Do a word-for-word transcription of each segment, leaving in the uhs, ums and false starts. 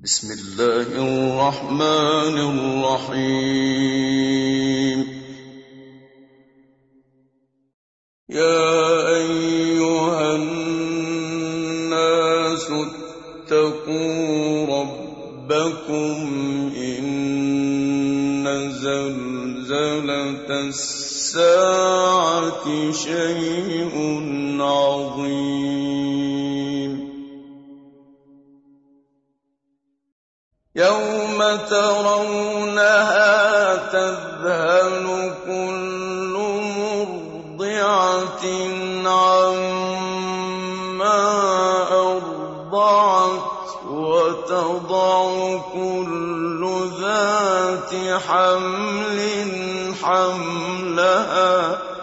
بسم الله الرحمن الرحيم. يا أيها الناس اتقوا ربكم إن زلزلة الساعة شيء عظيم. يوم ترونها تذهل كل مرضعة عما أرضعت وتضع كل ذات حمل حملها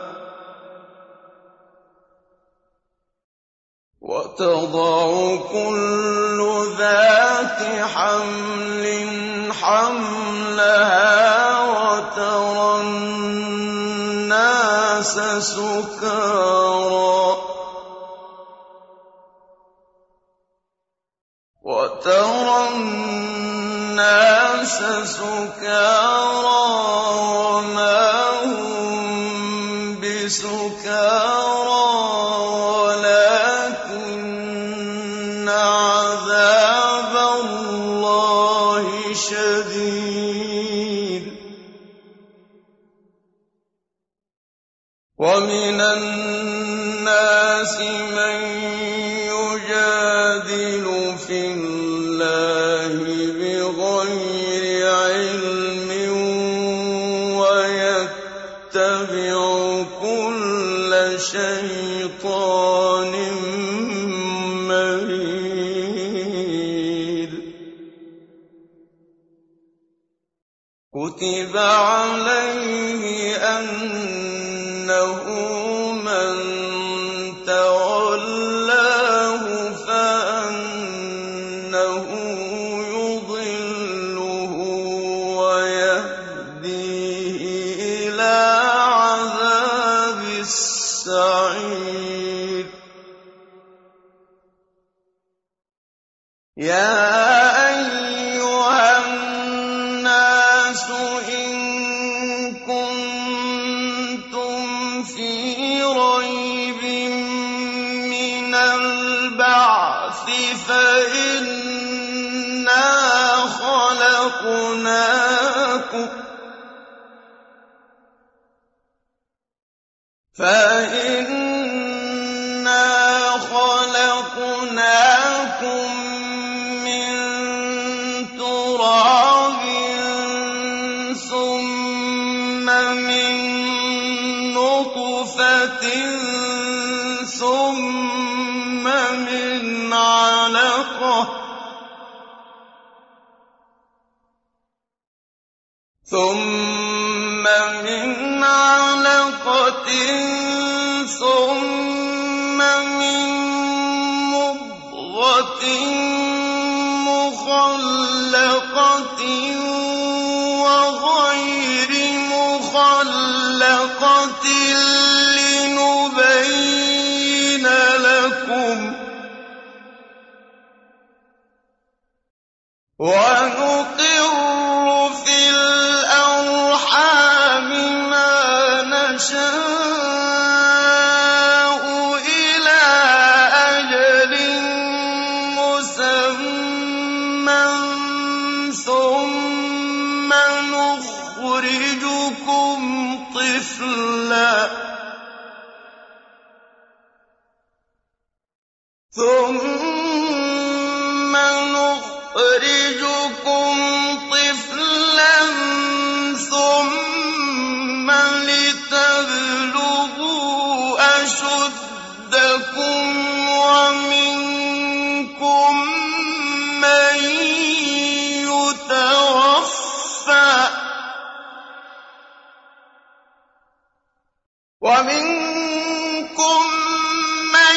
وتضع كل ذات حمل حملها وترى الناس سكارى وترى الناس سكارى وما هم بسكارى ولكن عذاب الله شديد. ومن الناس من يجادل في الله بغير علم ويتبع كل شيطان مريد. كتب عليه أنه من تولاه فأنه يضله ويهديه إلى عذاب السعير. يا أيها الناس إن كنتم في ريب من البعث فإنا خلقناكم فإنا خلقناكم من تراب ثم من نطفة ثم من علقة ثم من علقة ثم من مضغة مخلقة وغير مخلقة لنبين لكم ونقر في الأرحام ما نشاء إلى أجل مسمى ثم نخرجكم طفلا ثم نخرجكم طفلا ثم لتبلغوا أشدكم ومنكم من يتوفى ومنكم من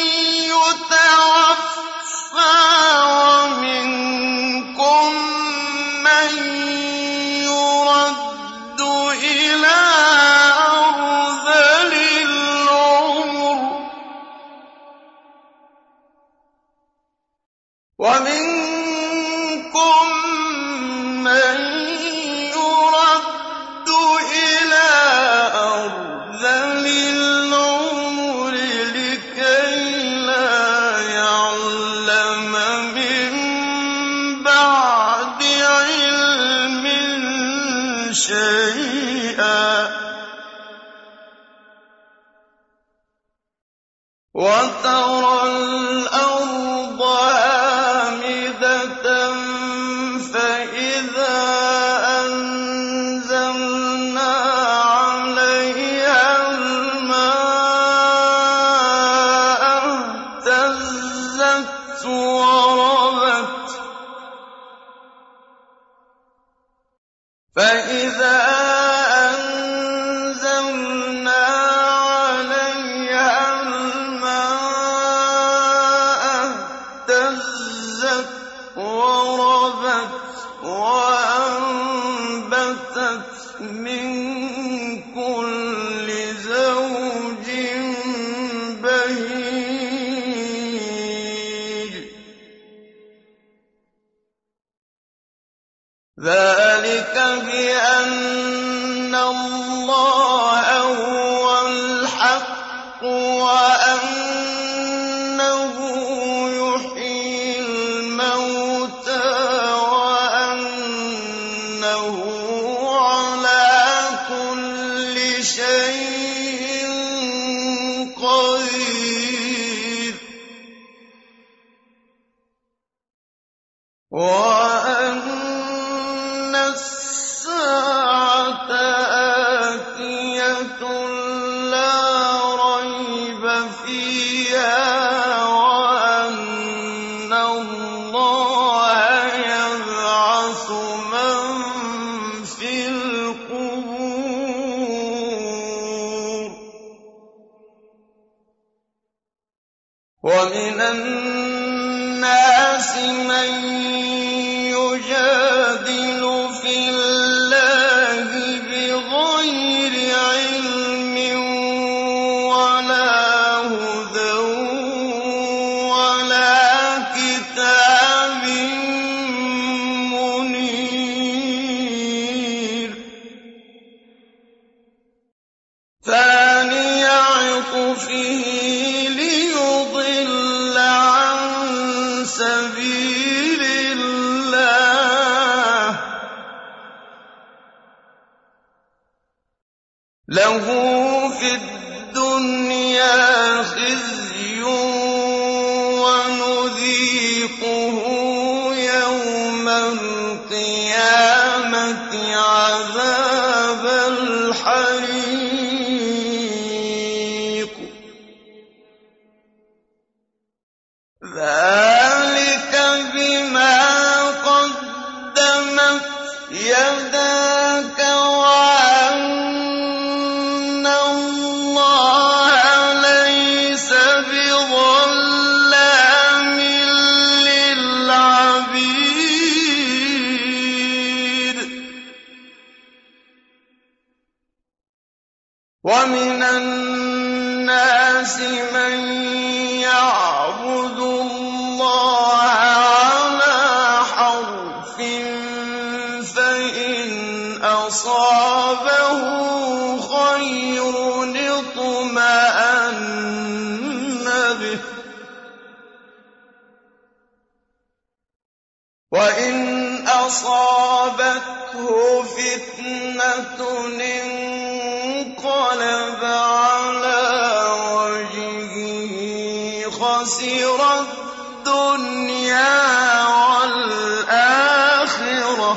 يتوفى ومنكم شَيْئًا وَتَرَى الْأَرْضَ هَامِدَةً فَإِذَا أَنزَلْنَا عَلَيْهَا الْمَاءَ اهْتَزَّتْ وَرَبَتْ فَإِذَا أَنزَلْنَا عَلَيْهَا الْمَاءَ اهْتَزَّتْ وَرَبَتْ وَأَنبَتَتْ مِن كُلِّ زَوْجٍ بَهِيجٍ ذَٰلِكَ بِأَنَّ اللَّهَ هُوَ الْحَقُّ وَأَنَّهُ يُحْيِي الْمَوْتَىٰ وَأَنَّهُ عَلَىٰ كُلِّ شَيْءٍ قَدِيرٌ وَأَنَّ السَّاعَةَ آتِيَةٌ لَّا رَيْبَ فِيهَا وَأَنَّ اللَّهَ يَبْعَثُ مَن فِي الْقُبُورِ وَمِنَ النَّاسِ مَن يُجَادِلُ فِي اللَّهِ بِغَيْرِ عِلْمٍ وَلَا هُدًى وَلَا كِتَابٍ مُّنِيرٍ ثَانِيَ عِطْفِهِ لِيُضِلَّ عَن سَبِيلِ اللَّهِ لَهُ فِي الدُّنْيَا خِزْيٌ وَنُذِيقُهُ يَوْمَ الْقِيَامَةِ عَذَابَ الْحَرِيقِ ذَٰلِكَ بِمَا قَدَّمَتْ يَدَاكَ وَأَنَّ اللَّهَ لَيْسَ بِظَلَّامٍ لِّلْعَبِيدِ وَمِنَ النَّاسِ مَن يَعْبُدُ اللَّهَ عَلَىٰ حَرْفٍ فَإِنْ أَصَابَهُ خَيْرٌ اطْمَأَنَّ بِهِ وَإِنْ أَصَابَتْهُ فِتْنَةٌ انقَلَبَ عَلَىٰ وَجْهِهِ خَسِرَ الدُّنْيَا وَالْآخِرَةَ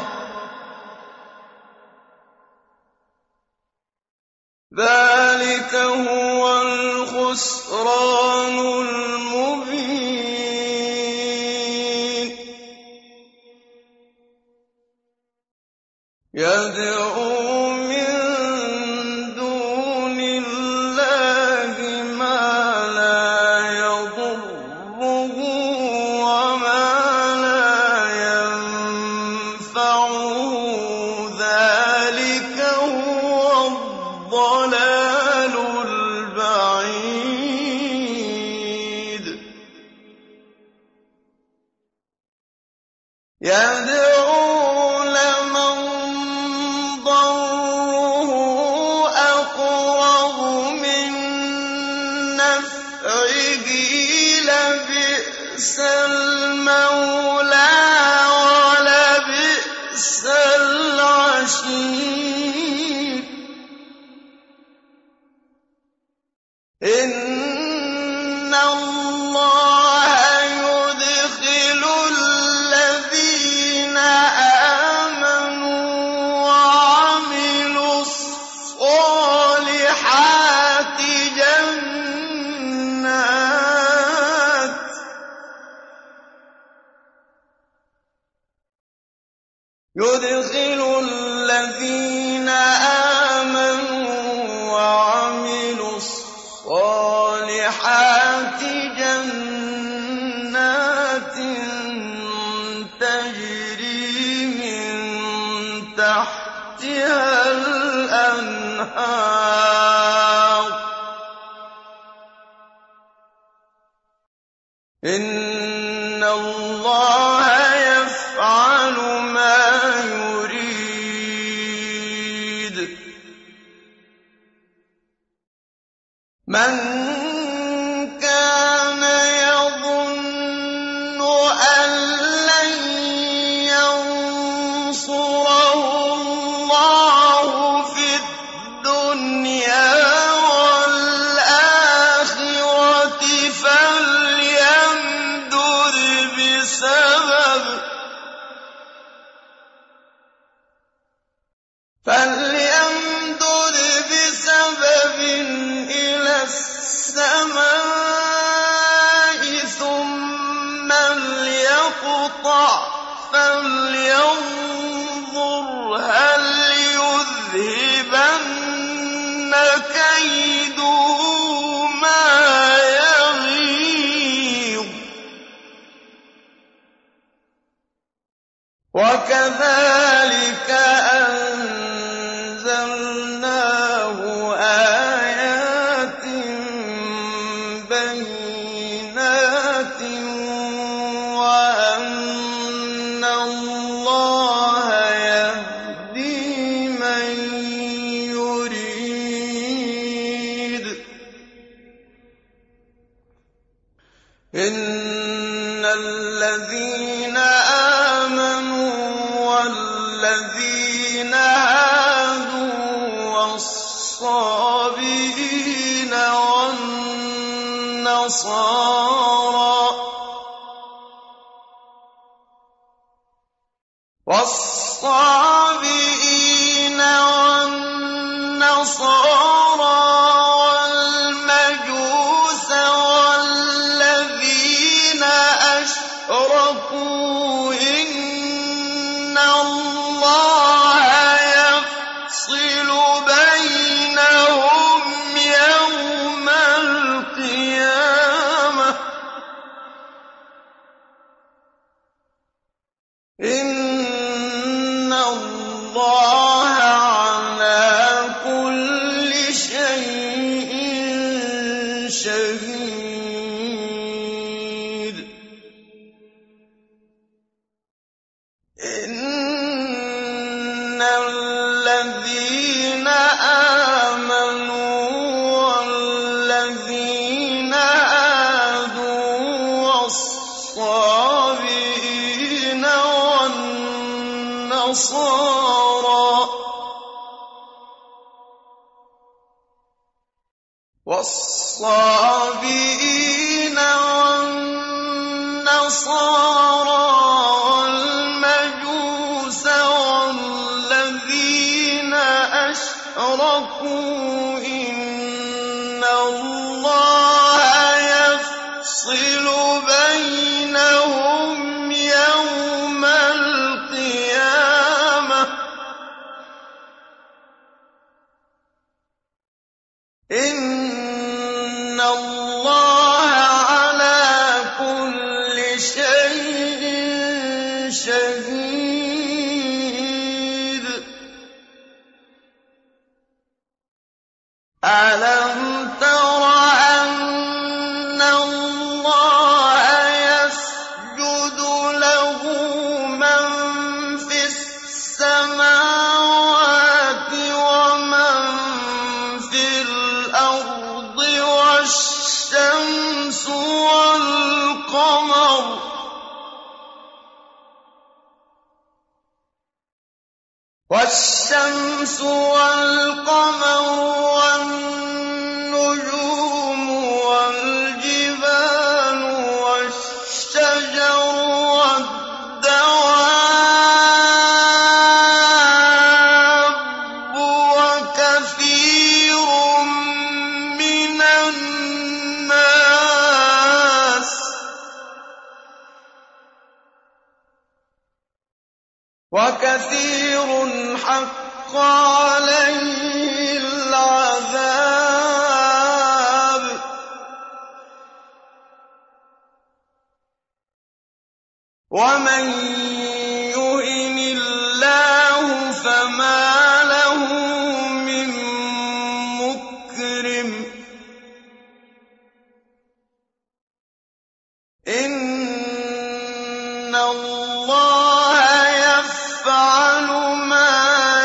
ذَٰلِكَ هُوَ الْخُسْرَانُ الْمُبِينُ يَدْعُو مِن دُونِ اللَّهِ مَا لَا يَضُرُّهُ وَمَا لَا يَنفَعُهُ ذَٰلِكَ هُوَ الضَّلَالُ الْبَعِيدُ يَدْعُو لَمَن ضَرُّهُ أَقْرَبُ مِن نَّفْعِهِ لَبِئْسَ الْمَوْلَىٰ وَلَبِئْسَ الْعَشِيرُ يُدْخِلُ الَّذِينَ آمَنُوا وَعَمِلُوا الصَّالِحَاتِ جَنَّاتٍ تَجْرِي مِن تَحْتِهَا الْأَنْهَارُ ۚ إِنَّ اللَّهَ يَفْعَلُ مَا يُرِيدُ. مَن كَانَ يَظُنُّ أَن لَّن يَنصُرَهُ اللَّهُ فِي الدُّنْيَا وَالْآخِرَةِ فَلْيَمْدُدْ بِسَبَبٍ فَلْيَمْدُدْ بِسَبَبٍ إِلَى السَّمَاءِ ثُمَّ لْيَقْطَعْ فَلْيَنظُرْ هَلْ يُذْهِبَنَّ كَيْدُهُ مَا يَغِيظُ. وَكَذَٰلِكَ أَنزَلْنَاهُ آيَاتٍ بَيِّنَاتٍ وَأَنَّ اللَّهَ يَهْدِي مَن يُرِيدُ. إِنَّ الَّذِينَ آمَنُوا وَالَّذِينَ هَادُوا وَالصَّابِئِينَ وَالنَّصَارَىٰ وَالصَّابِئِينَ وَالنَّصَارَىٰ وَالْمَجُوسَ وَالَّذِينَ أَشْرَكُوا إِنَّ اللَّهَ يَفْصِلُ بَيْنَهُمْ يَوْمَ الْقِيَامَةِ ۚ إِنَّ اللَّهَ عَلَىٰ كُلِّ شَيْءٍ شَهِيدٌ. إِنَّ الَّذِينَ آمَنُوا وَالَّذِينَ هَادُوا وَالصَّابِئِينَ وَالنَّصَارَىٰ وَالصَّابِئِينَ وَالنَّصَارَىٰ وَالْمَجُوسَ وَالَّذِينَ أَشْرَكُوا إِنَّ اللَّهَ يَفْصِلُ بَيْنَهُمْ يَوْمَ الْقِيَامَةِ ۚ إِنَّ اللَّهَ عَلَىٰ كُلِّ شَيْءٍ شَهِيدٌ. أَلَمْ تَرَ أَنَّ اللَّهَ يَسْجُدُ لَهُ مَن فِي السَّمَاوَاتِ وَمَن فِي الْأَرْضِ وَالشَّمْسُ وَالْقَمَرُ وَالشَّمْسُ وَالْقَمَرُ وَالنُّجُومُ وَالْجِبَالُ وَالشَّجَرُ وَالدَّوَابُّ وَكَثِيرٌ مِّنَ النَّاسِ وكثير حق عليه العذاب ومن يهن الله فما له من مكرم إن الله يفعل ما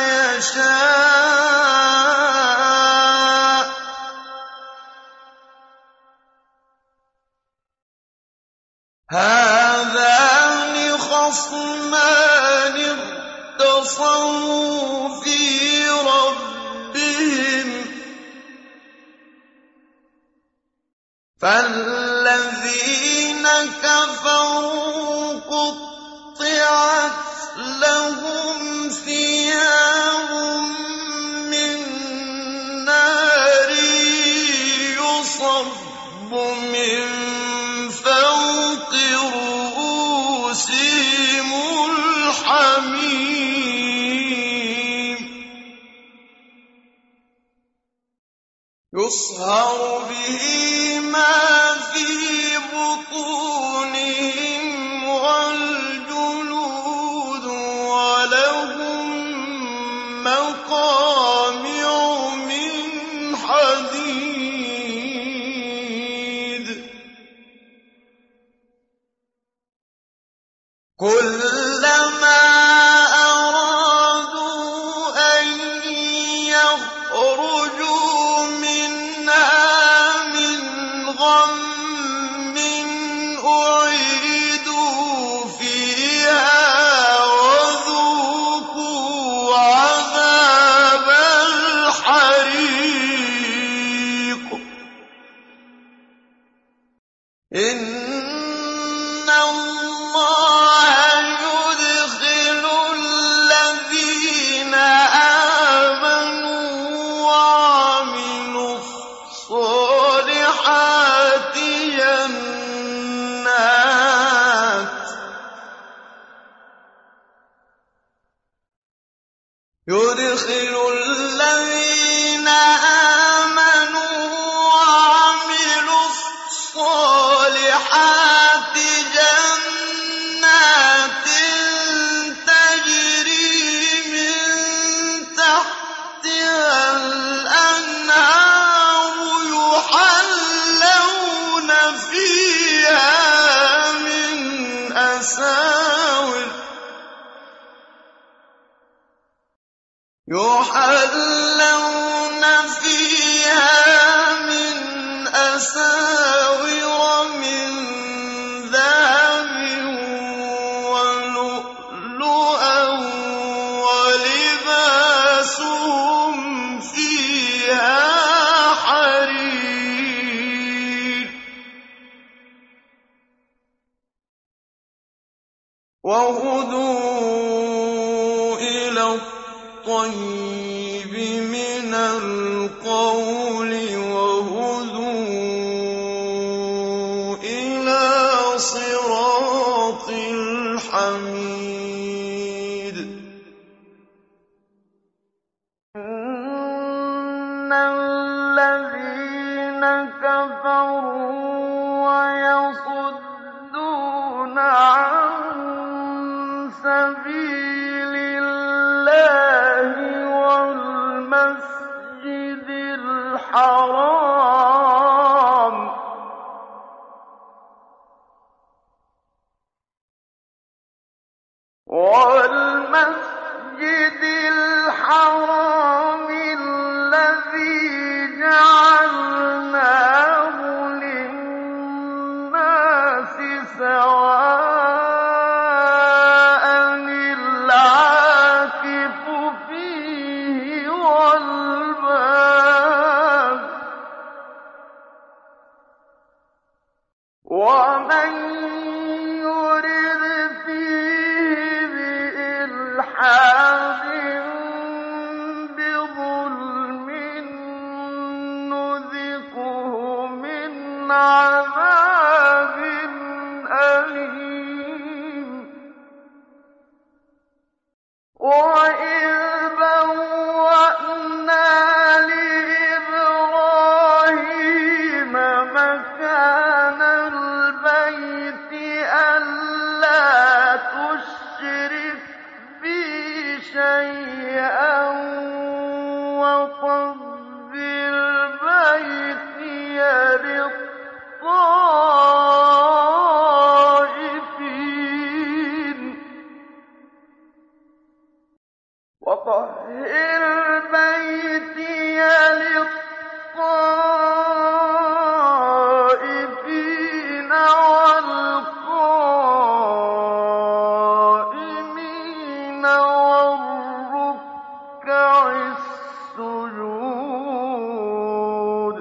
يشاء هذان خصمان اختصموا في ربهم فالذين كفروا قطعت لهم ثياب من نار يصب من فوق رؤوسهم الحميم يصهر به ما في بطونهم والجلود ولهم مقامع من حديد كلما أرادوا أن يخرجوا منها من غم أعيدوا فيها وذوقوا عذاب الحريق إن الله يدخل الذين آمنوا وعملوا الصالحات جنات يدخل الذين آمنوا وعملوا الصالحات جنات تجري من تحتها الأنهار يحلون فيها من أساور يحلون فيها من أساور من ذهب ولؤلؤا ولباسهم فيها حرير وهدوا إلى الطيب من القول وهدوا إلى صراط الحميد إن الذين كفروا ويصدون عن سبيل الله والمسجد الحرام والمسجد الحرام الذي جعلناه للناس سواء العاكف فيه والباد ومن يرد فيه بإلحاد وَإِذْ بَوَّأْنَا لِإِبْرَاهِيمَ مَكَانَ الْبَيْتِ أَلَّا تُشْرِكْ بِي شَيْئًا وَطَهِّرْ بَيْتِيَ لِلطَّائِفِينَ وَطَهِّرْ بَيْتِيَ لِلطَّائِفِينَ وَالْقَائِمِينَ وَالرُّكَّعِ السُّجُودِ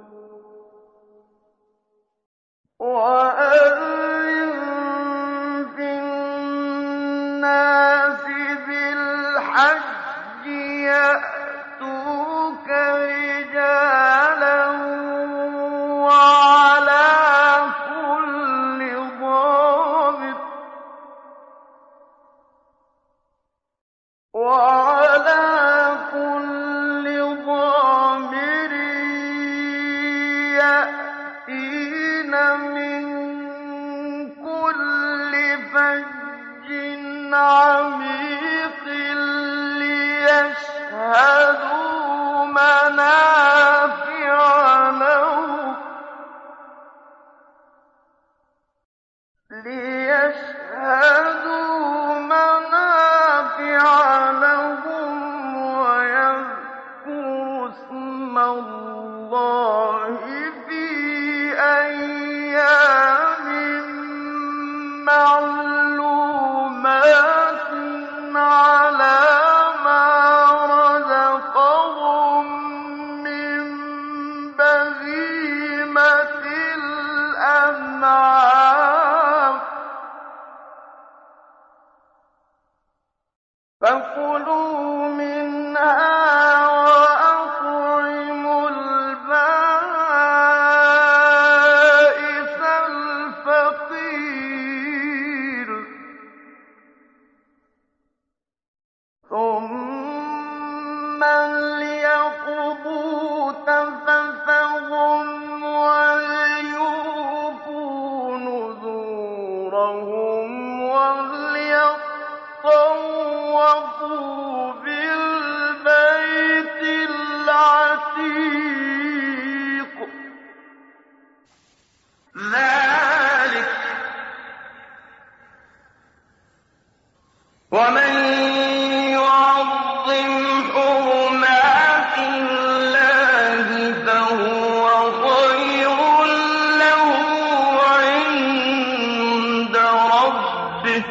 وَأَذِّن فِي النَّاسِ بِالْحَجِّ يَأْتُوكَ رِجَالًا وَعَلَىٰ كُلِّ ضَامِرٍ وَعَلَىٰ كُلِّ ضَامِرٍ يَأْتِينَ مِن كُلِّ فَجٍّ عَمِيقٍ لِّيَشْهَدُوا مَنَافِعَ لَهُمْ لِيَشْهَدُوا مَنَافِعَ لَهُمْ وَيَذْكُرُوا اسْمَ اللَّهِ فِي أَيَّامٍ مَّعْلُومَاتٍ عَلَىٰ مَا رَزَقَهُم مِّن بَهِيمَةِ الْأَنْعَامِ ۖ فَكُلُوا مِنْهَا وَأَطْعِمُوا الْبَائِسَ الْفَقِيرَ ثُمَّ لْيَقْضُوا تَفَثَهُمْ وَلْيُوفُوا نُذُورَهُمْ وَلْيَطَّوَّفُوا بِالْبَيْتِ الْعَتِيقِ ذَٰلِكَ وَمَن يُعَظِّمْ حُرُمَاتِ اللَّهِ فَهُوَ خَيْرٌ لَّهُ عِندَ رَبِّهِ ۗ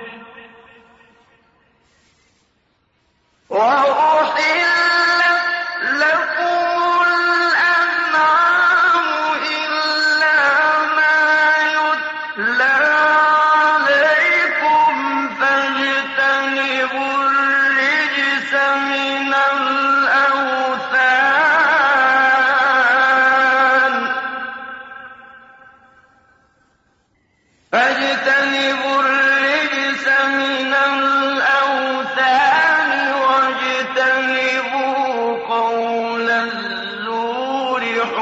وَأُحِلَّتْ لَكُمُ الْأَنْعَامُ إِلَّا مَا يُتْلَىٰ عَلَيْكُمْ فَاجْتَنِبُوا الرِّجْسَ مِنَ الْأَوْثَانِ فَاجْتَنِبُوا الرِّجْسَ مِنَ الْأَوْثَانِ وَاجْتَنِبُوا قَوْلَ الزُّورِ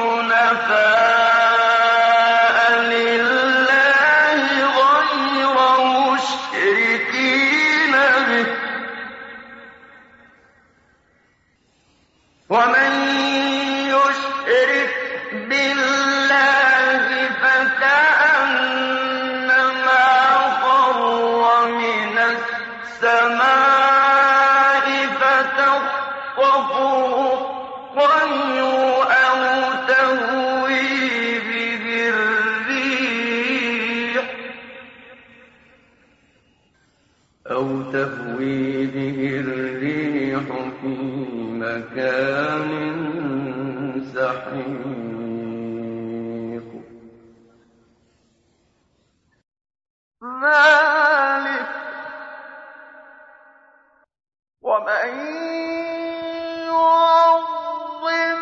حُنَفَاءَ لِلَّهِ غَيْرَ مُشْرِكِينَ بِهِ ۚ وَمَن يُشْرِكْ بِاللَّهِ فَكَأَنَّمَا خَرَّ مِنَ السَّمَاءِ فَتَخْطَفُهُ الطَّيْرُ أَوْ تَهْوِي بِهِ الرِّيحُ أَوْ تَهْوِي بِهِ الرِّيحُ فِي مَكَانٍ سَحِيقٍ ذَٰلِكَ وَمَن يُعَظِّمْ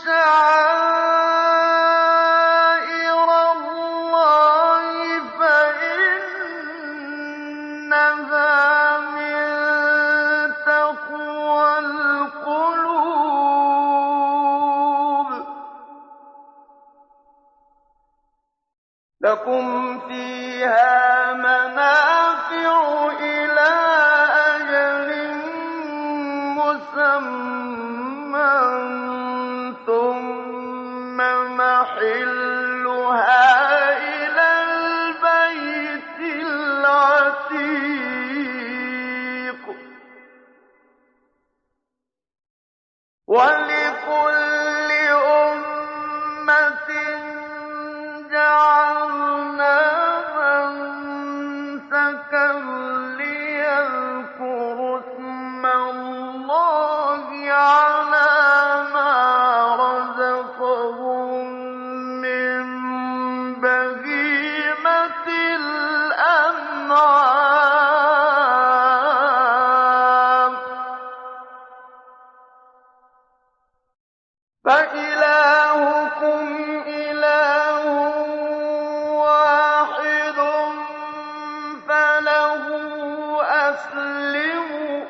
شَعَائِرَ اللَّهِ فَإِنَّهَا مِن وَلِكُلِّ أُمَّةٍ جَعَلْنَا مَنسَكًا لِّيَذْكُرُوا اسْمَ اللَّهِ عَلَىٰ مَا رَزَقَهُم مِّن بَهِيمَةِ الْأَنْعَامِ ۖ فَإِلَٰهُكُمْ إِلَٰهٌ وَاحِدٌ فَلَهُ أَسْلِمُوا ۗ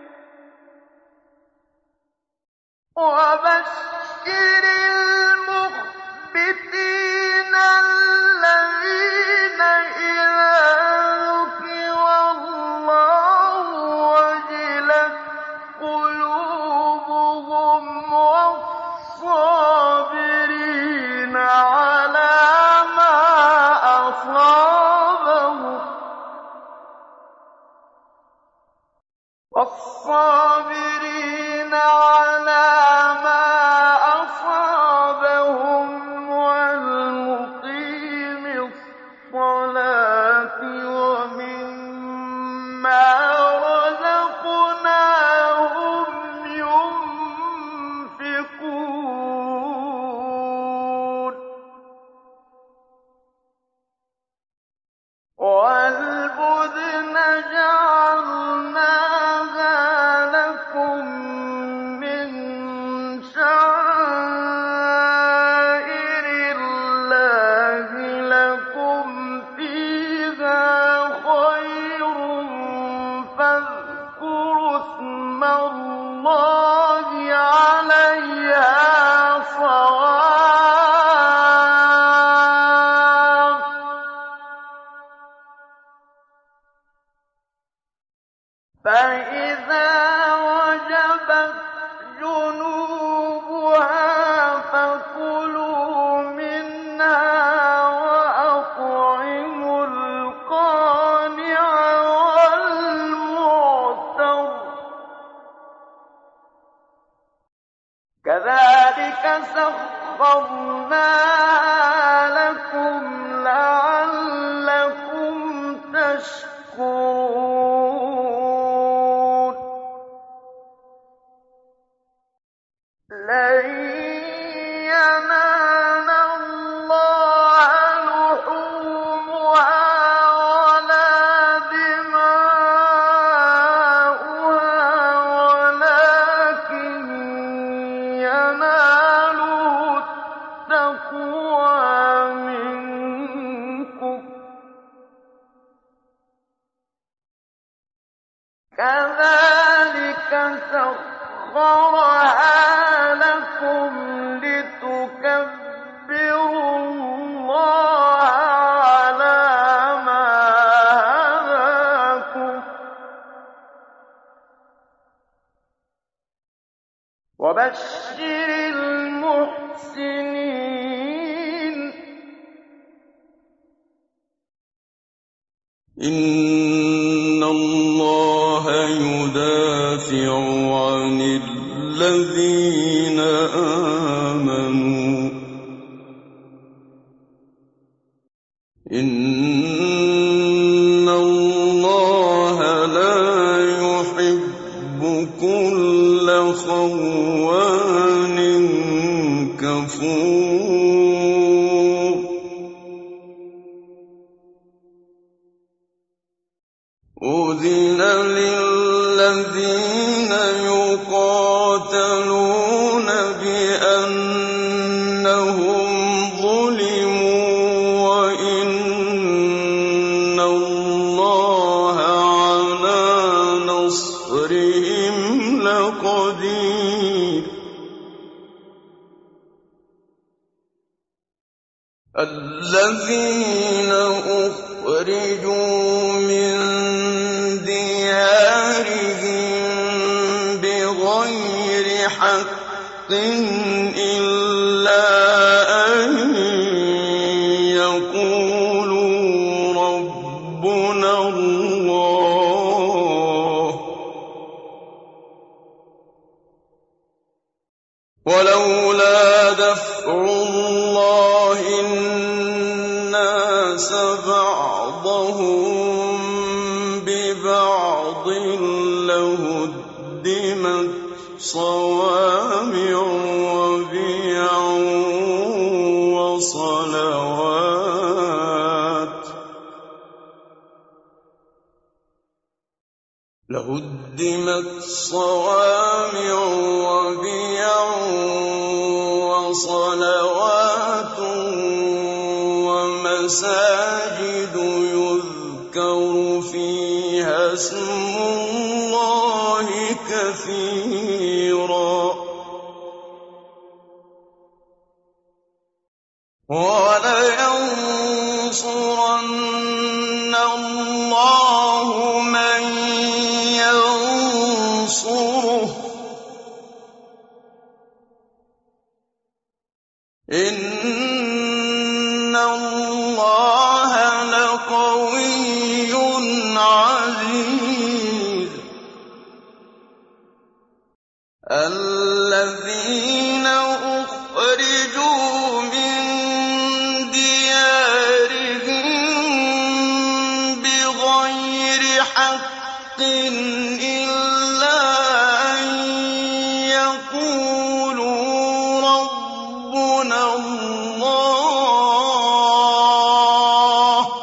وَبَشِّرِ الْمُخْبِتِينَ الَّذِينَ إِذَا ذُكِرَ اللَّهُ وَجِلَتْ قُلُوبُهُمْ وَالصَّابِرِينَ عَلَىٰ مَا أَصَابَهُمْ وَالصَّابِرِينَ عَلَىٰ مَا أَصَابَهُمْ وَالْمُقِيمِ الصَّلَاةِ وَمِمَّا رَزَقْنَاهُمْ يُنفِقُونَ وَالْبُدْنَ جَعَلْنَاهَا لَكُم مِّن شَعَائِرِ اللَّهِ لَكُمْ فِيهَا خَيْرٌ فَاذْكُرُوا اسْمَ اللَّهِ عَلَيْهَا صَوَافَّ ۖ فَإِذَا وَجَبَتْ جُنُوبُهَا فَكُلُوا مِنْهَا وَأَطْعِمُوا الْقَانِعَ وَالْمُعْتَرَّ ۚ كَذَٰلِكَ سَخَّرْنَاهَا لَكُمْ لَعَلَّكُمْ تَشْكُرُونَ لَن يَنَالَ اللَّهَ لُحُومُهَا وَلَا دِمَاؤُهَا وَلَٰكِن يَنَالُهُ التَّقْوَىٰ مِنكُمْ ۚ كَذَٰلِكَ سَخَّرَهَا لَكُمْ لِتُكَبِّرُوا اللَّهَ عَلَىٰ مَا هَدَاكُمْ ۗ وَبَشِّرِ الْمُحْسِنِينَ إِنَّ اللَّهَ يُدَافِعُ عَنِ الَّذِينَ آمَنُوا ۗ إِنَّ اللَّهَ لَا يُحِبُّ كُلَّ خَوَّانٍ كَفُورٍ أُذِنَ لِلَّذِينَ يُقَاتَلُونَ بِأَنَّهُمْ ظُلِمُوا وَإِنَّ اللَّهَ عَلَىٰ نَصْرِهِمْ لَقَدِيرٌ الَّذِينَ أُخْرِجُوا مِن دِيَارِهِم بِغَيْرِ حَقٍّ إِلَّا أَن يَقُولُوا رَبُّنَا اللَّهُ بَعْضٍ لَّهُدِّمَتْ صَوَامِعُ وَبِيَعٌ وَصَلَوَاتٌ لَهُدِّمَتْ صَوَامِعُ وَبِيَعٌ وَصَلَوَاتٌ وَمَسَاجِدُ يُذْكَرُ فِيهَا اسْمُ اللَّهِ كَثِيرًا ۗ وَلَيَنصُرَنَّ اللَّهُ مَن يَنصُرُهُ ۗ إِنَّ اللَّهَ لَقَوِيٌّ عَزِيزٌ. الَّذِينَ أُخْرِجُوا مِن دِيَارِهِم بِغَيْرِ حَقٍّ إِلَّا أَن يَقُولُوا رَبُّنَا اللَّهُ ۗ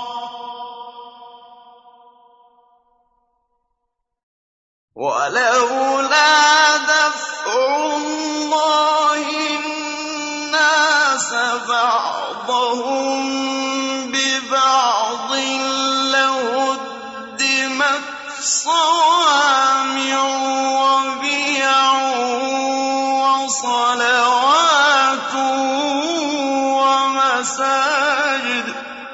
وَلَوْلَا دَفْعُ اللَّهِ النَّاسَ بَعْضَهُم بِبَعْضٍ لَّهُدِّمَتْ صَوَامِعُ وَبِيَعٌ وَصَلَوَاتٌ وَمَسَاجِدُ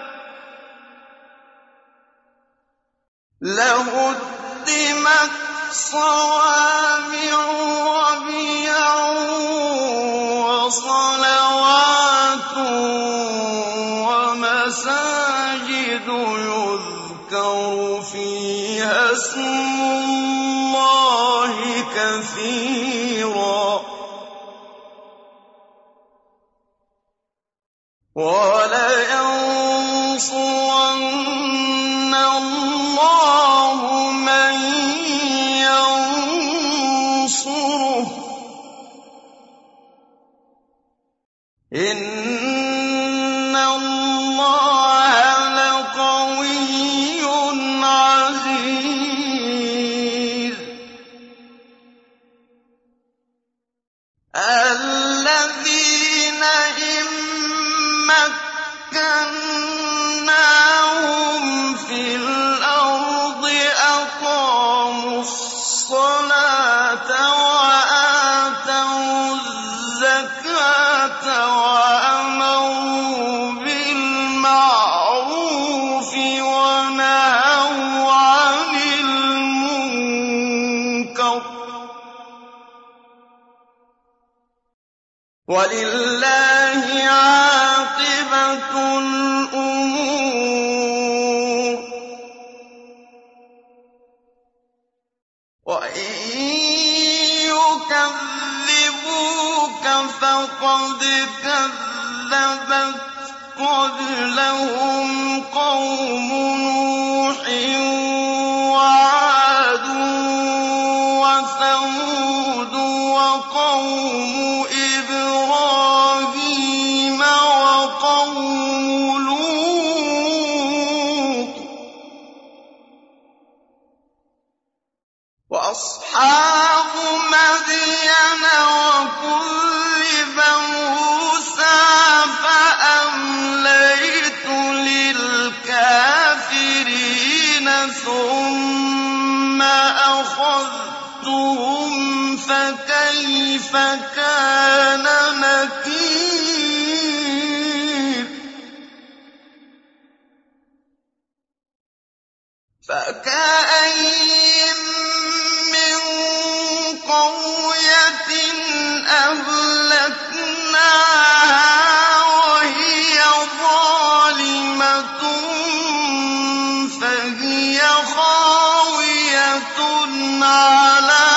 لَهُدِّمَتْ صَوَامِعُ وَبِيَعٌ وَصَلَوَاتٌ وَمَسَاجِدُ يُذْكَرُ فِيهَا اسْمُ اللَّهِ كَثِيرًا ۗ وَلَيَنصُرَنَّ اللَّهُ مَن يَنصُرُهُ ۗ إِنَّ اللَّهَ لَقَوِيٌّ عَزِيزٌ. الَّذِينَ إِن مَّكَّنَّاهُمْ فِي الْأَرْضِ أَقَامُوا الصَّلَاةَ وَآتَوُا الزَّكَاةَ وَأَمَرُوا بِالْمَعْرُوفِ وَنَهَوْا عَنِ الْمُنكَرِ ۗ وَلِلَّهِ عَاقِبَةُ الْأُمُورِ. وَإِن يُكَذِّبُوكَ فَقَدْ كَذَّبَتْ قَبْلَهُمْ قَوْمُ نُوحٍ وَعَادٌ وَثَمُودُ وَقَوْمُ إِبْرَاهِيمَ وَقَوْمُ لُوطٍ وَأَصْحَابُ مَدْيَنَ وَكُذِّبَ مُوسَىٰ فَأَمْلَيْتُ لِلْكَافِرِينَ ثُمَّ أَخَذْتُهُمْ فَكَيْفَ كَانَ نَكِيرِ. فَكَأَيِّن مِّن قَرْيَةٍ أَهْلَكْنَاهَا وَهِيَ ظَالِمَةٌ فَهِيَ خَاوِيَةٌ عَلَىٰ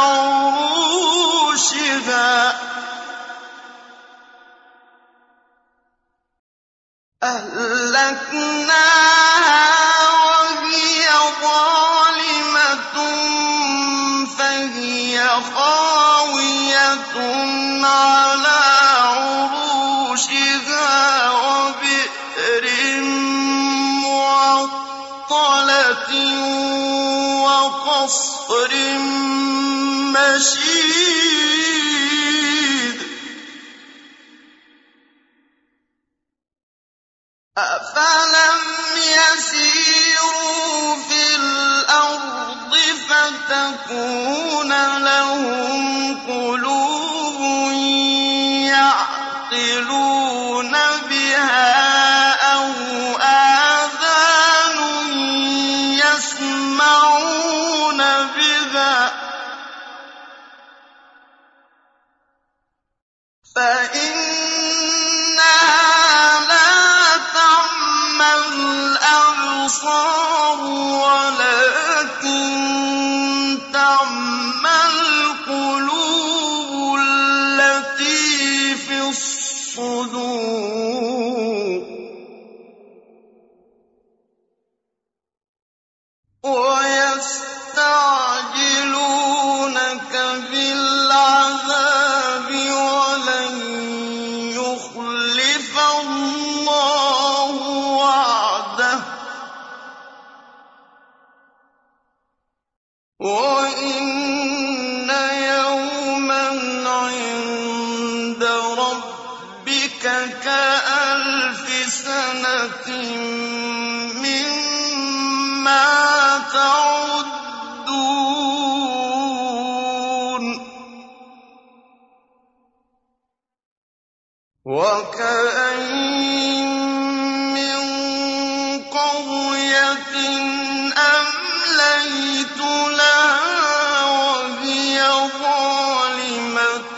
عُرُوشِهَا أَهْلَكْنَاهَا وَهِيَ ظَالِمَةٌ خَاوِيَةٌ عَلَىٰ عُرُوشِهَا وَبِئْرٍ مُّعَطَّلَةٍ وَقَصْرٍ مَّشِيدٍ أَفَلَمْ يَسِيرُوا فِي الْأَرْضِ فَتَكُونَ لَهُمْ قُلُوبٌ يَعْقِلُونَ بِهَا أَوْ آذَانٌ يَسْمَعُونَ بِهَا ۖ فَإِنَّهَا لَا تَعْمَى الْأَبْصَارُ وَلَٰكِن تَعْمَى الْقُلُوبُ الَّتِي فِي الصُّدُورِ وَيَسْتَعْجِلُونَكَ بِالْعَذَابِ وَلَن يُخْلِفَ اللَّهُ وَعْدَهُ وَإِنَّ يَوْمًا عِندَ رَبِّكَ كَأَلْفِ سَنَةٍ مِّمَّا تَعُدُّونَ وَكَأَيِّن مِّن قَرْيَةٍ أَمْلَيْتُ لَهَا وَهِيَ ظَالِمَةٌ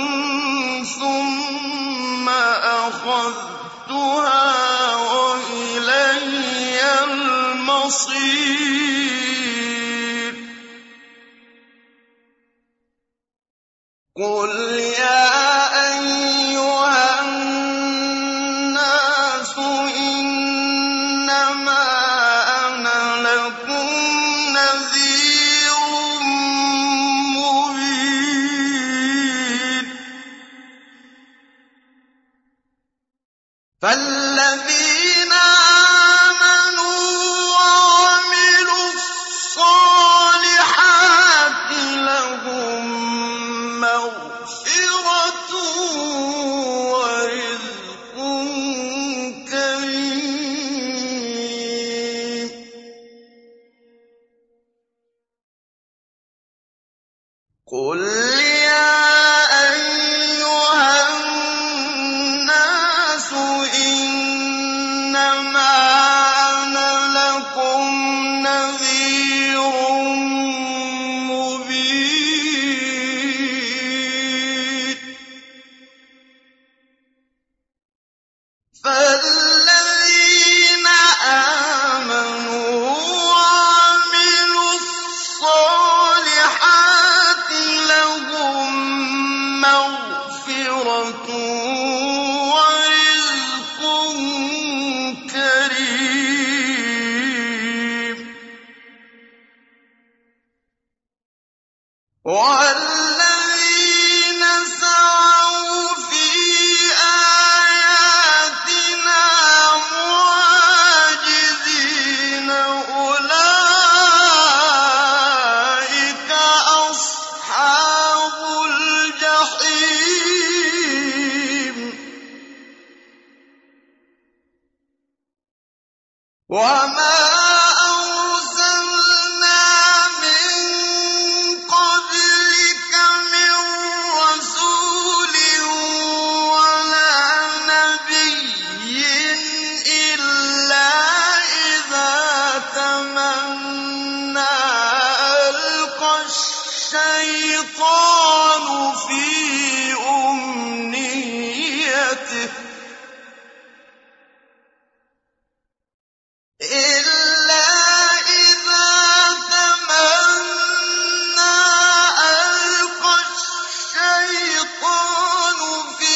ثُمَّ أَخَذْتُهَا وَإِلَيَّ الْمَصِيرُ قُلْ يَا أَيُّهَا النَّاسُ إِنَّمَا أَنَا لَكُمْ نَذِيرٌ مُّبِينٌ فَالَّذِينَ آمَنُوا وَعَمِلُوا الصَّالِحَاتِ لَهُم مَّغْفِرَةٌ وَرِزْقٌ كَرِيمٌ قُلْ يَا أَيُّهَا النَّاسُ إِنَّمَا أَنَا لَكُمْ نَذِيرٌ مُّبِينٌ فَالَّذِينَ آمَنُوا وَعَمِلُوا الصَّالِحَاتِ لَهُم مَّغْفِرَةٌ وَرِزْقٌ كَرِيمٌ وَالَّذِينَ سَعَوْا فِي آيَاتِنَا مُعَاجِزِينَ أُولَٰئِكَ أَصْحَابُ الْجَحِيمِ وَمَا أَرْسَلْنَا مِن قَبْلِكَ مِن رَّسُولٍ وَلَا نَبِيٍّ إِلَّا إِذَا تَمَنَّىٰ أَلْقَى الشَّيْطَانُ فِي أُمْنِيَّتِهِ إِلَّا إِذَا تَمَنَّىٰ أَلْقَى الشَّيْطَانُ فِي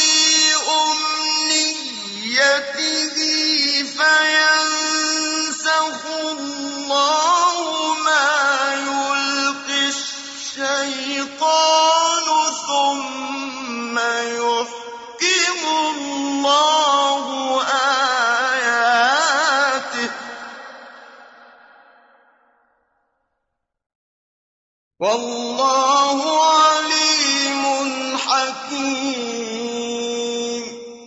أُمْنِيَّتِهِ فَيَنسَخُ اللَّهُ مَا يُلْقِي الشَّيْطَانُ وَاللَّهُ عَلِيمٌ حَكِيمٌ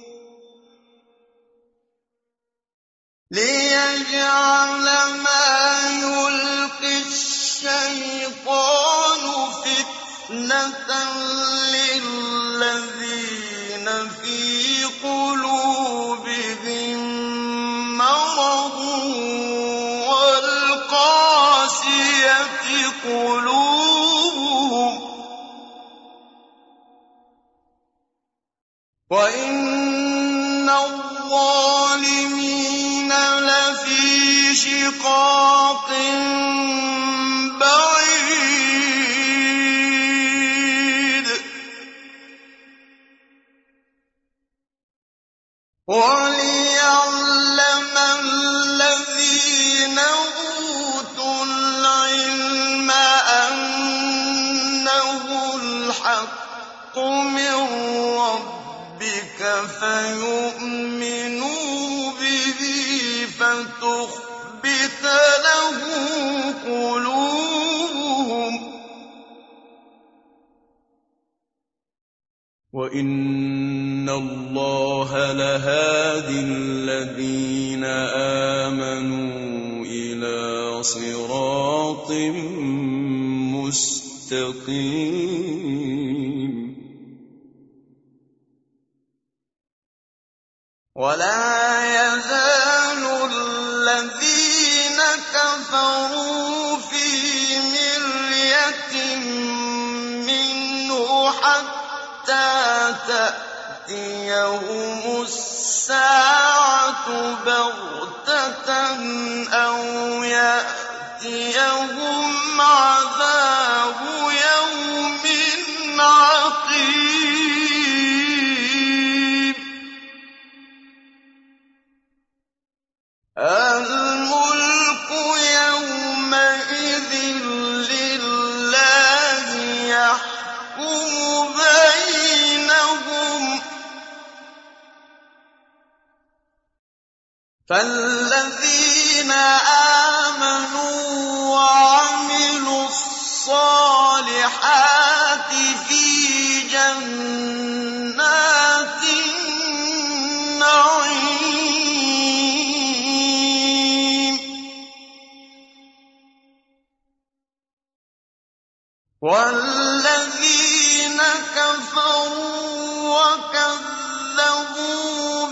لِيَجْعَلَ مَا يُلْقِي الشَّيْطَانُ فِتْنَةً لِّلَّذِينَ فِي قُلُوبِهِم مَّرَضٌ وَالْقَاسِيَةِ قُلُوبُهُمْ ۗ وَإِنَّ الظَّالِمِينَ لَفِي شِقَاقٍ بَعِيدٍ وَلِيَعْلَمَ الَّذِينَ أُوتُوا الْعِلْمَ أَنَّهُ الْحَقُّ مِن رَّبِّكَ فَيُؤْمِنُوا بِهِ فَتُخْبِتَ لَهُ قُلُوبُهُمْ ۗ وَإِنَّ اللَّهَ لَهَادِ الَّذِينَ آمَنُوا إِلَىٰ صِرَاطٍ مُّسْتَقِيمٍ وَلَا يَزَالُ الَّذِينَ كَفَرُوا فِي مِرْيَةٍ مِّنْهُ حَتَّىٰ تَأْتِيَهُمُ السَّاعَةُ بَغْتَةً أَوْ يَأْتِيَهُمْ عَذَابُ يَوْمٍ عَقِيمٍ الْمُلْكُ يَوْمَئِذٍ لِّلَّهِ يَحْكُمُ بَيْنَهُمْ ۚ فَالَّذِينَ آمَنُوا وَعَمِلُوا الصَّالِحَاتِ فِي جَنَّاتِ النَّعِيمِ وَالَّذِينَ كَفَرُوا وَكَذَّبُوا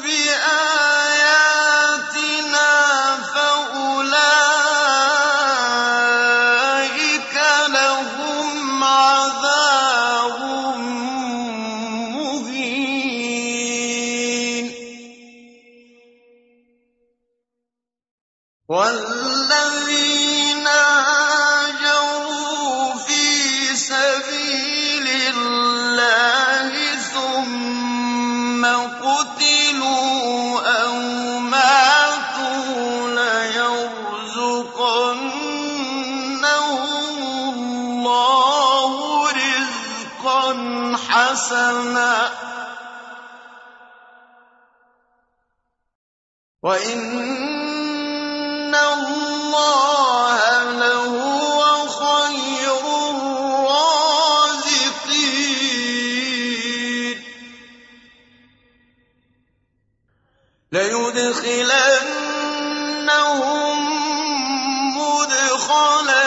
بِآيَاتِنَا فَأُولَٰئِكَ لَهُمْ عَذَابٌ مُّهِينٌ وَالَّذِينَ هَاجَرُوا فِي سَبِيلِ اللَّهِ ثُمَّ قُتِلُوا أَوْ مَاتُوا لَيَرْزُقَنَّهُمُ اللَّهُ رِزْقًا حَسَنًا ۚ وَإِنَّ اللَّهَ لَهُوَ خَيْرُ الرَّازِقِينَ لَيُدْخِلَنَّهُم مُّدْخَلًا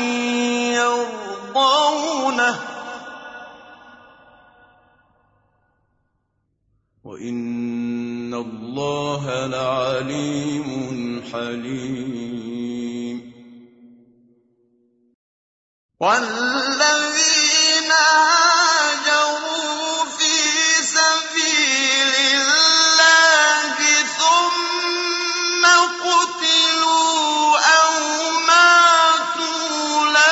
يَرْضَوْنَهُ ۗ وَإِنَّ اللَّهَ لَعَلِيمٌ حَلِيمٌ وَالَّذِينَ هَاجَرُوا فِي سَبِيلِ اللَّهِ ثُمَّ قُتِلُوا أَوْ مَاتُوا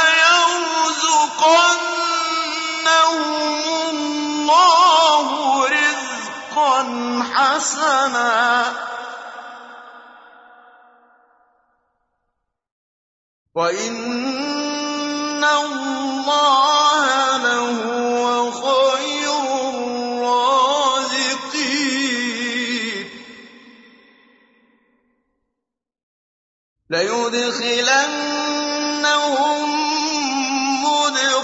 لَيَرْزُقَنَّهُمُ اللَّهُ رِزْقًا حَسَنًا ۚ وَإِنَّ اللَّهَ لَهُوَ خَيْرُ الرَّازِقِينَ لَيُدْخِلَنَّهُم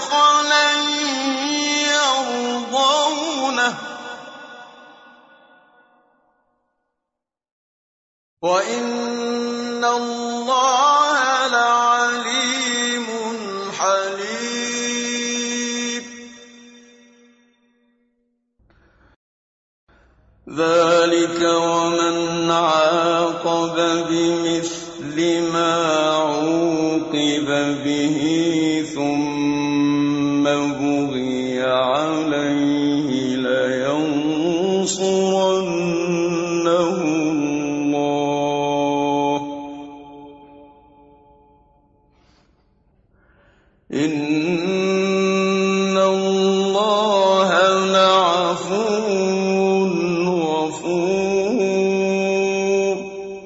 وَإِنَّ اللَّهَ لَعَلِيمٌ حَلِيمٌ. ذَلِكَ وَمَنْ عَاقَبَ بِمِثْلِ مَا عُوقِبَ بِهِ ثُمَّ بُغِيَ عَلَيْهِ لَيَنصُرَنَّهُ اللَّهُ ۗ إِنَّ اللَّهَ لَعَفُوٌّ غَفُورٌ.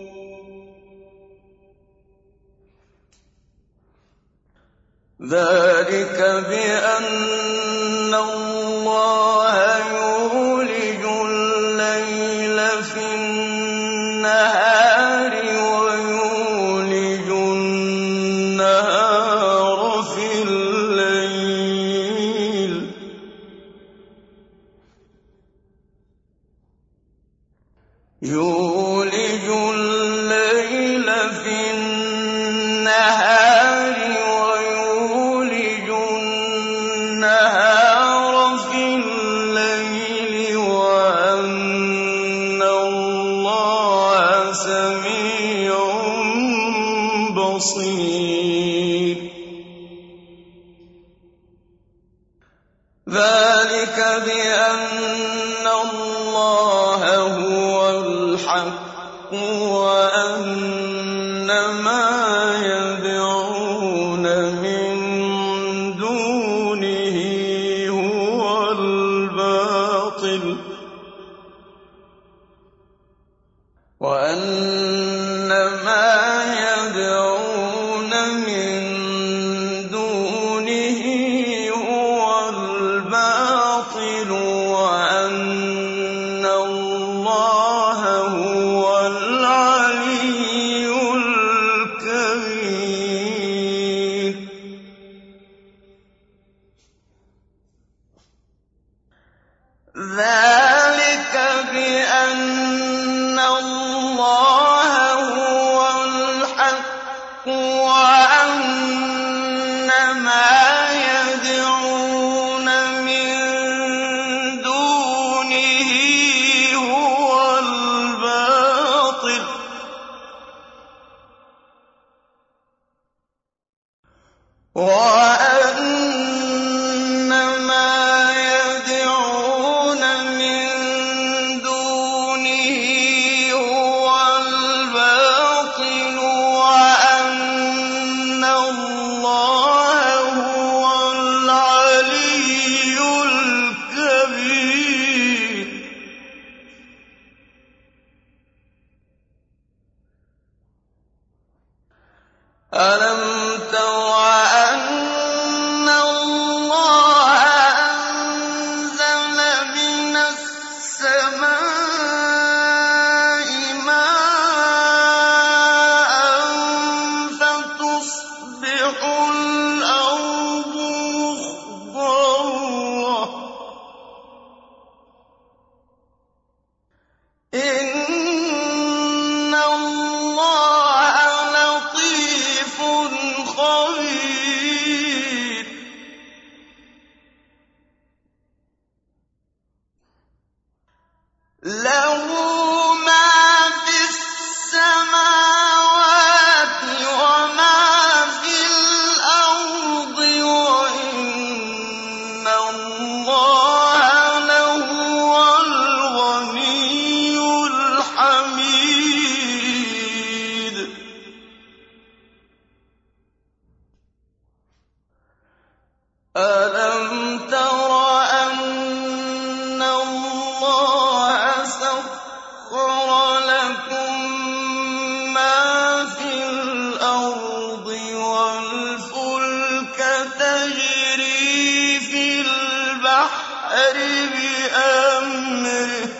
ذَلِكَ بِأَنَّ اللَّهَ يُولِجُ اللَّيْلَ فِي النَّهَارِ وَيُولِجُ النَّهَارَ فِي اللَّيْلِ ۚ يُولِجُ اللَّيْلَ فِي النَّهَارِ وَيُولِجُ النَّهَارَ فِي اللَّيْلِ وَأَنَّ اللَّهَ سَمِيعٌ بَصِيرٌ. ذَلِكَ بِأَنَّ اللَّهَ هُوَ الْحَقُّ وَأَنَّ مَا يَدْعُونَ مِن دُونِهِ هُوَ الْبَاطِلُ وَأَنَّ مَا يَدْعُونَ مِن دُونِهِ هُوَ الْبَاطِلُ وَأَنَّ اللَّهَ هُوَ الْعَلِيُّ الْكَبِيرُ. ذَلِكَ بِأَنَّ اللَّهَ هُوَ الْحَقُّ وَأَنَّ مَا يَدْعُونَ مِن دُونِهِ هُوَ الْبَاطِلُ وَأَنَّ مَا يَدْعُونَ مِن دُونِهِ هُوَ الْبَاطِلُ وَأَنَّ اللَّهَ هُوَ الْعَلِيُّ الْكَبِيرُ. أَلَمْ تَرَ أَنَّ اللَّهَ أَنزَلَ مِنَ السَّمَاءِ مَاءً فَتُصْبِحُ الْأَرْضُ مُخْضَرَّةً ۗ إِنَّ اللَّهَ لَطِيفٌ خَبِيرٌ. لَّهُ مَا فِي السَّمَاوَاتِ وَمَا فِي الْأَرْضِ وَإِنَّ اللَّهَ لَهُوَ الْغَنِيُّ الْحَمِيدُ. أَلَمْ تَرَ أَنَّ اللَّهَ سَخَّرَ لَكُم مَّا فِي الْأَرْضِ وَالْفُلْكَ تَجْرِي فِي الْبَحْرِ بِأَمْرِهِ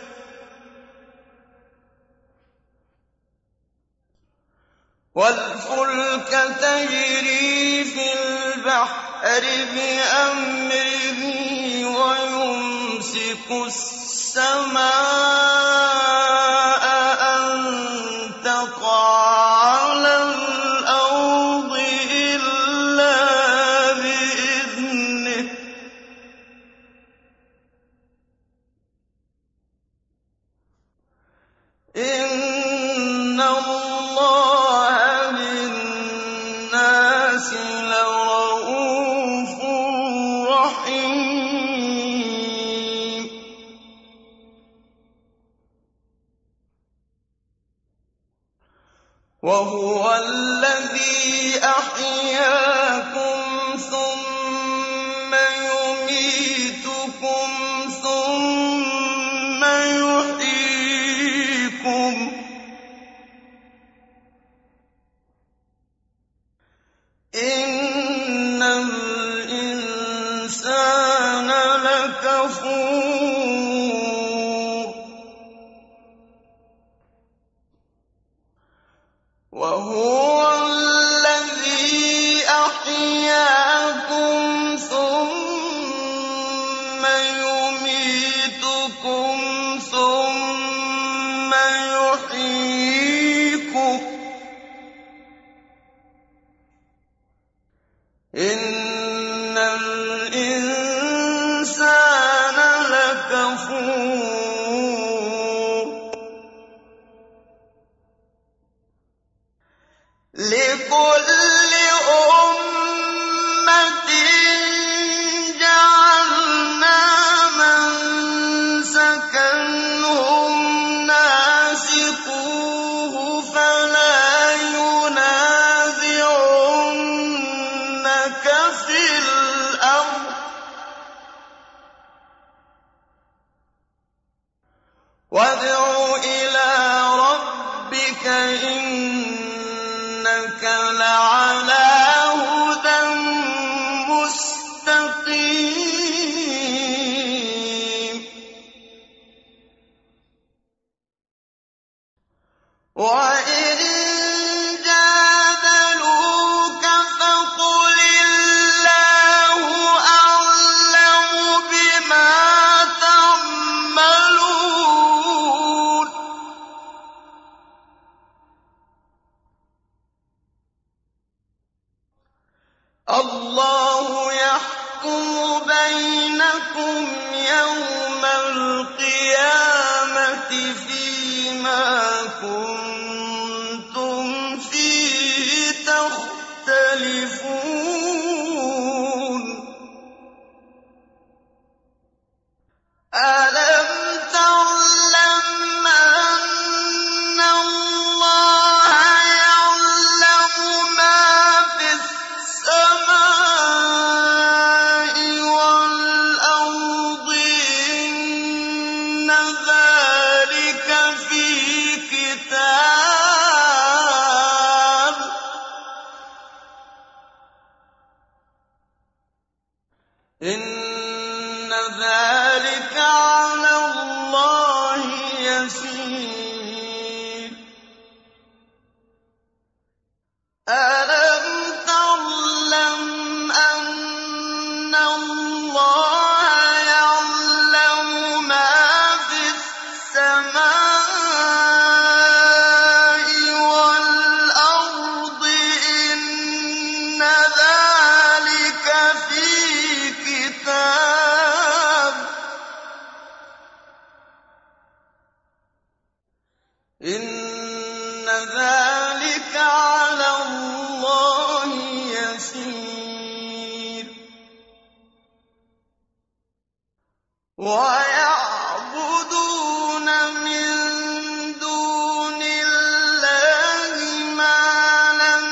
وَالْفُلْكَ تَجْرِي فِي الْبَحْرِ بِأَمْرِهِ وَيُمْسِكُ السَّمَاءَ أَن رحيم وهو الذي أحياكم ثم يميتكم ثم يحييكم إن الإنسان لكفور وهو الذي أحياكم ثم يميتكم ثم يحييكم إن الإنسان لكفور لكل أمة جعلنا منسكا هم ناسكوه فلا ينازعنك في الأمر وادع إلى ربك إنك لعلى هدى مستقيم وإن جادلوك فقل الله أعلم بما تعملون الله يحكم بينكم يوم القيامة فيما كنتم فيه تختلفون ألم تعلم أن الله يعلم ما في السماء والأرض إن ذلك في كتاب إن ذلك على الله يسير ألم تعلم أن الله يعلم ما في السماء والأرض إن ذلك في كتاب إن ذلك على الله يسير ويعبدون من دون الله ما لم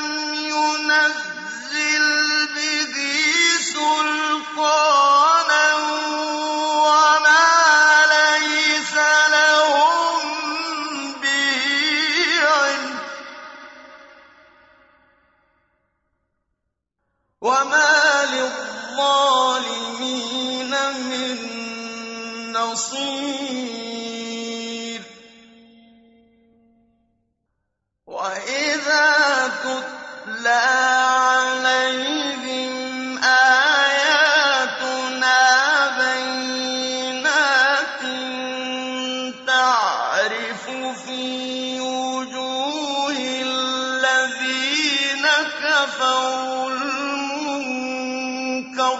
ينزل به سلطانا وما ليس لهم به علم وما للظالمين من نصير وإذا تتلى عليهم آياتنا بينات تعرف في وجوه الذين كفروا المنكر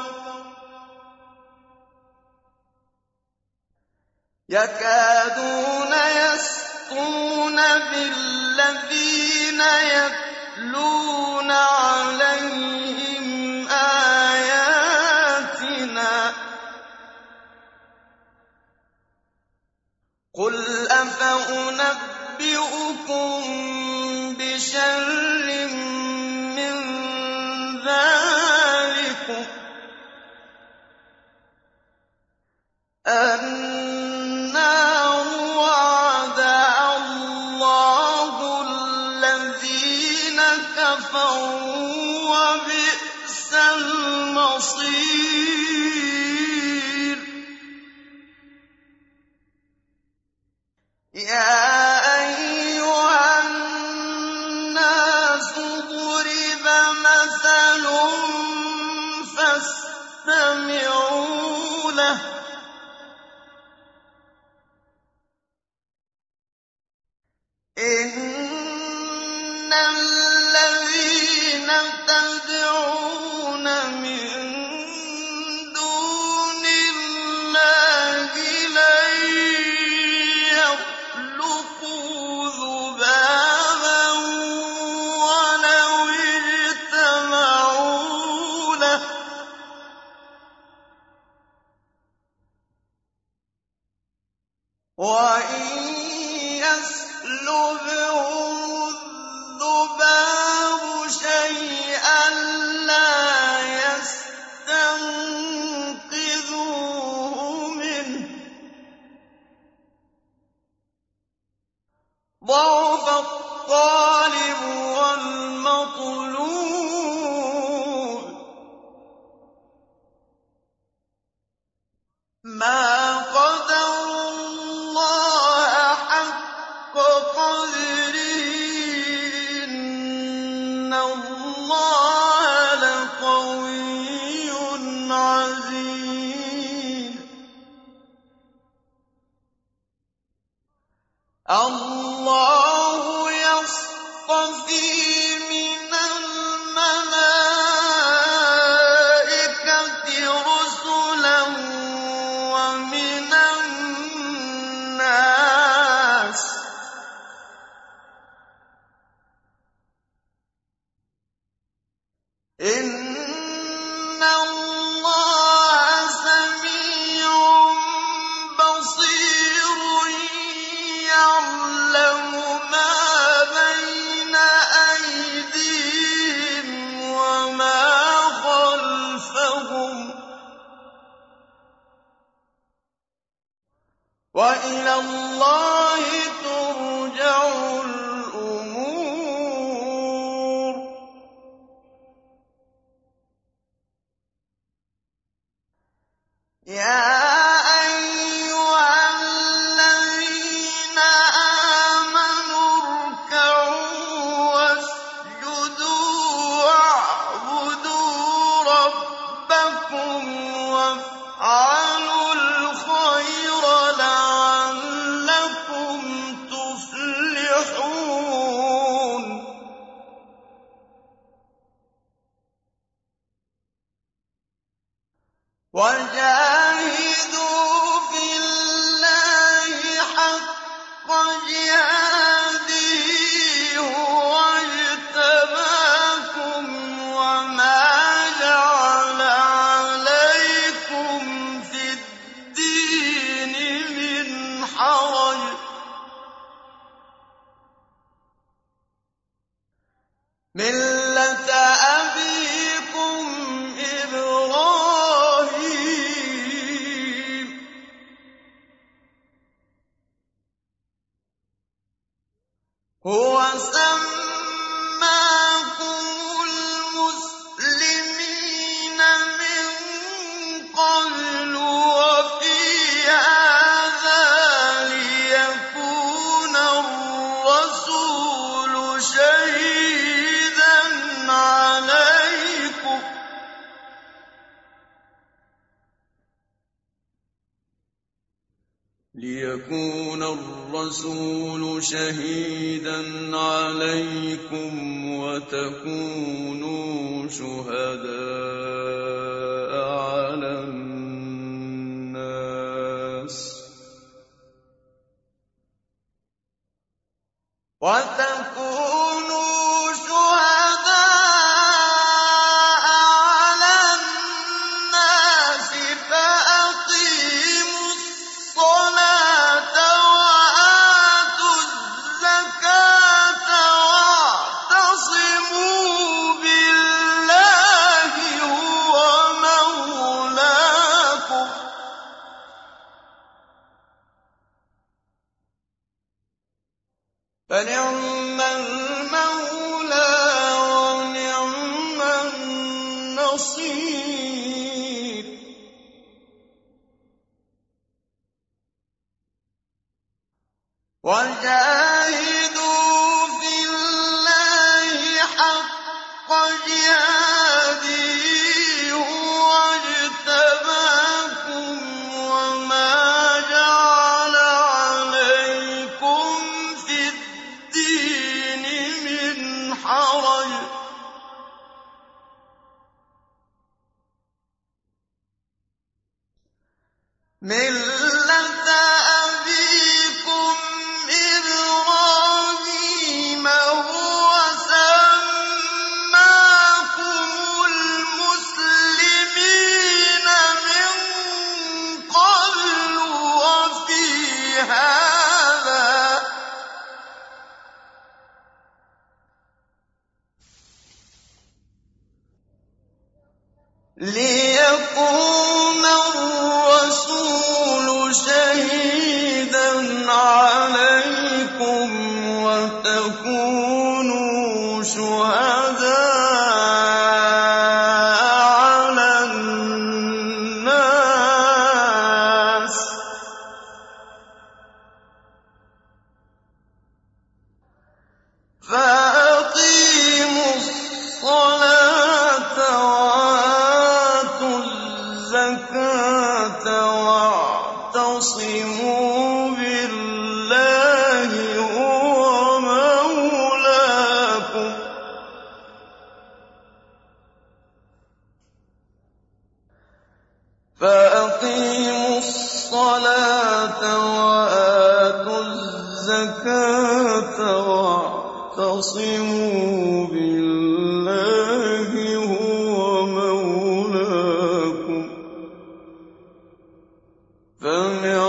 يكادون يسطون بالذين يتلون عليهم آياتنا قُلْ أَفَأُنَبِّئُكُم بِشَرٍّ مِّن ذَٰلِكُمُ النَّارُ وَعَدَهَا اللَّهُ الَّذِينَ كَفَرُوا ۖ وَبِئْسَ الْمَصِيرُ يَا أَيُّهَا النَّاسُ ضُرِبَ مَثَلٌ فَاسْتَمِعُوا لَهُ ۚ إِنَّ الَّذِينَ تَدْعُونَ مِن دُونِ اللَّهِ لَن يَخْلُقُوا ذُبَابًا وَلَوِ اجْتَمَعُوا لَهُ ۖ وَإِن يَسْلُبْهُمُ الذُّبَابُ شَيْئًا لَّا يَسْتَنقِذُوهُ مِنْهُ ۚ ضَعُفَ الطَّالِبُ وَالْمَطْلُوبُ مَا قَدَرُوا اللَّهَ حَقَّ قَدْرِهِ ۗ إِنَّ اللَّهَ لَقَوِيٌّ عَزِيزٌ اللَّهُ يَصْطَفِي مِنَ الْمَلَائِكَةِ رُسُلًا وَمِنَ النَّاسِ ۚ إِنَّ اللَّهَ سَمِيعٌ بَصِيرٌ يَعْلَمُ مَا بَيْنَ أَيْدِيهِمْ وَمَا خَلْفَهُمْ ۗ وَإِلَى اللَّهِ تُرْجَعُ الْأُمُورُ يَا أَيُّهَا الَّذِينَ آمَنُوا ارْكَعُوا وَاسْجُدُوا وَاعْبُدُوا رَبَّكُمْ وَافْعَلُوا الْخَيْرَ لَعَلَّكُمْ تُفْلِحُونَ وَجَاهِدُوا فِي اللَّهِ حَقَّ جِهَادِهِ ۖ هُوَ اجْتَبَاكُمْ وَمَا جَعَلَ عَلَيْكُمْ فِي الدِّينِ مِنْ حَرَجٍ ۚ مِّلَّةَ أَبِيكُمْ إِبْرَاهِيمَ هُوَ سَمَّاكُمُ الْمُسْلِمِينَ مِن قَبْلُ وَفِي هَٰذَا لِيَكُونَ الرَّسُولُ شَهِيدًا عَلَيْكُمْ ۚ لِيَكُونَ الرَّسُولُ شَهِيدًا عَلَيْكُمْ وَتَكُونُوا شُهَدَاءَ عَلَى النَّاسِ وَتَكُونُوا شُهَدَاءَ عَلَى النَّاسِ فَأَقِيمُوا الصَّلَاةَ يريد وجاهدوا في الله حق جهاده هو اجتباكم وما جعل عليكم في الدين من حرج ملة أبيكم إبراهيم هو سماكم المسلمين من قبل وفي هذا ليكون الرسول شهيدا عليكم وتكونوا شهداء على الناس فأقيموا الصلاة وآتوا الزكاة واعتصموا بالله هو مولاكم فأقيموا الصلاة وآتوا الزكاة واعتصموا بالله هو مولاكم فمن